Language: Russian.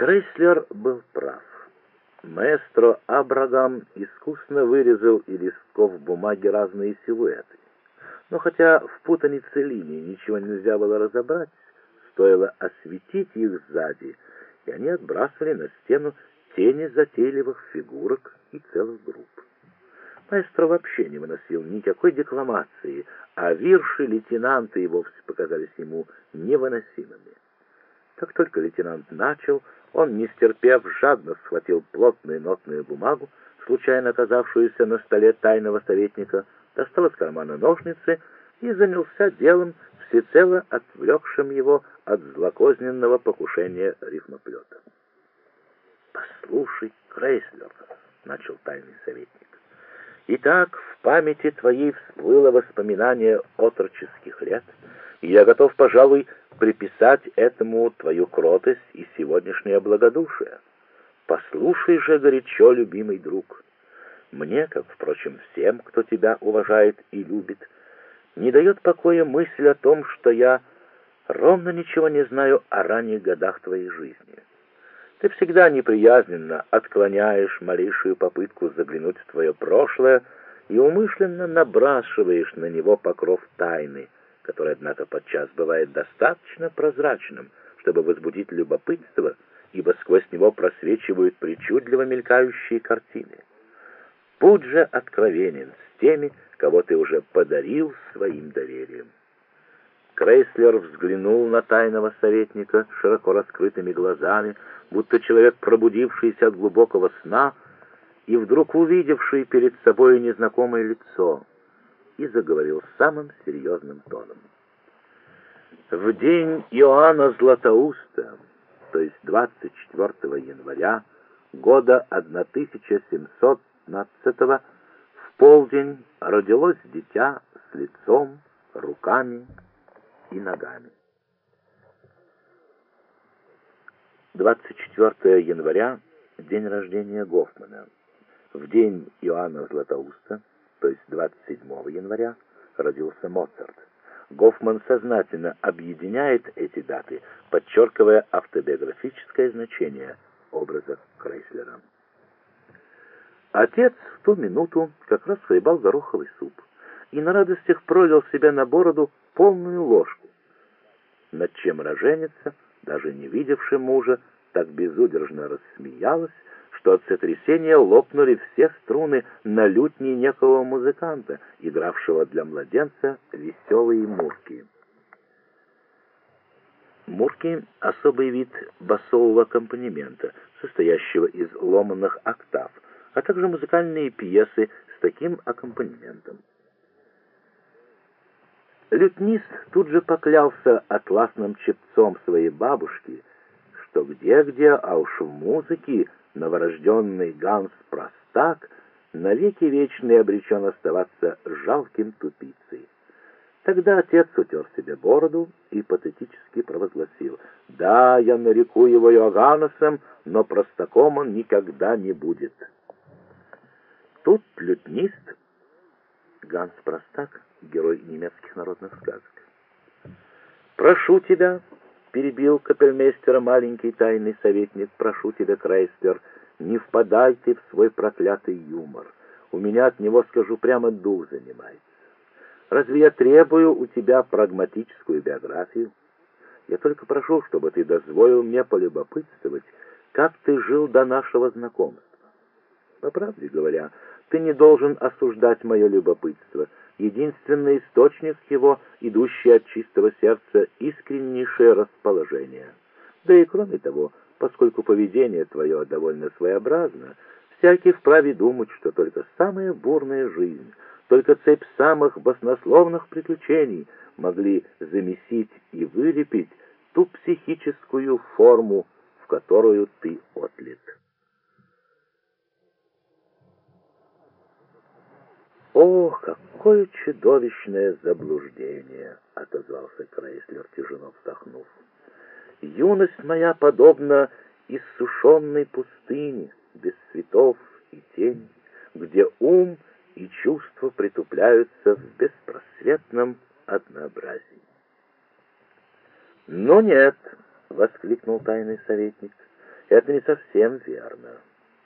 Крейслер был прав. Маэстро Абрагам искусно вырезал из листков бумаги разные силуэты. Но хотя в путанице линий ничего нельзя было разобрать, стоило осветить их сзади, и они отбрасывали на стену тени затейливых фигурок и целых групп. Маэстро вообще не выносил никакой декламации, а вирши лейтенанта и вовсе показались ему невыносимыми. Как только лейтенант начал, он, не стерпев, жадно схватил плотную нотную бумагу, случайно оказавшуюся на столе тайного советника, достал из кармана ножницы и занялся делом, всецело отвлекшим его от злокозненного покушения рифмоплета. «Послушай, Крейслер», — начал тайный советник, — «итак, в памяти твоей всплыло воспоминание отроческих лет, и я готов, пожалуй, приписать этому твою кротость и сегодняшнее благодушие. Послушай же горячо, любимый друг. Мне, как, впрочем, всем, кто тебя уважает и любит, не дает покоя мысль о том, что я ровно ничего не знаю о ранних годах твоей жизни. Ты всегда неприязненно отклоняешь малейшую попытку заглянуть в твое прошлое и умышленно набрасываешь на него покров тайны, который, однако, подчас бывает достаточно прозрачным, чтобы возбудить любопытство, ибо сквозь него просвечивают причудливо мелькающие картины. Будь же откровенен с теми, кого ты уже подарил своим доверием». Крейслер взглянул на тайного советника широко раскрытыми глазами, будто человек, пробудившийся от глубокого сна и вдруг увидевший перед собой незнакомое лицо, и заговорил самым серьезным тоном. «В день Иоанна Златоуста, то есть 24 января года 1715, в полдень родилось дитя с лицом, руками и ногами». 24 января — день рождения Гофмана. В день Иоанна Златоуста, то есть 27 января, родился Моцарт. Гофман сознательно объединяет эти даты, подчеркивая автобиографическое значение образа Крейслера. Отец в ту минуту как раз хлебал гороховый суп и на радостях пролил себе на бороду полную ложку, над чем роженица, даже не видевшая мужа, так безудержно рассмеялась, что от сотрясения лопнули все струны на лютне некого музыканта, игравшего для младенца веселые мурки. Мурки — особый вид басового аккомпанемента, состоящего из ломаных октав, а также музыкальные пьесы с таким аккомпанементом. Лютнист тут же поклялся атласным чепцом своей бабушки, что где-где, а уж в музыке новорожденный Ганс Простак навеки вечный обречен оставаться жалким тупицей. Тогда отец утер себе бороду и патетически провозгласил: «Да, я нареку его Иоганнесом, но простаком он никогда не будет». Тут лютнист, Ганс Простак, герой немецких народных сказок. «Прошу тебя», — перебил капельмейстера маленький тайный советник, — «прошу тебя, Крейслер, не впадай ты в свой проклятый юмор. У меня от него, скажу прямо, дух занимается. Разве я требую у тебя прагматическую биографию? Я только прошу, чтобы ты дозволил мне полюбопытствовать, как ты жил до нашего знакомства. По правде говоря, ты не должен осуждать мое любопытство. Единственный источник его, идущий от чистого сердца, искреннейшее расположение. Да и кроме того, поскольку поведение твое довольно своеобразно, всякий вправе думать, что только самая бурная жизнь, только цепь самых баснословных приключений могли замесить и вылепить ту психическую форму, в которую ты отлит. «О, какое чудовищное заблуждение!» — отозвался Крейслер, тяжело вздохнув. «Юность моя подобна иссушенной пустыне, без цветов и тени, где ум и чувства притупляются в беспросветном однообразии». «Но нет!» — воскликнул тайный советник. Это не совсем верно.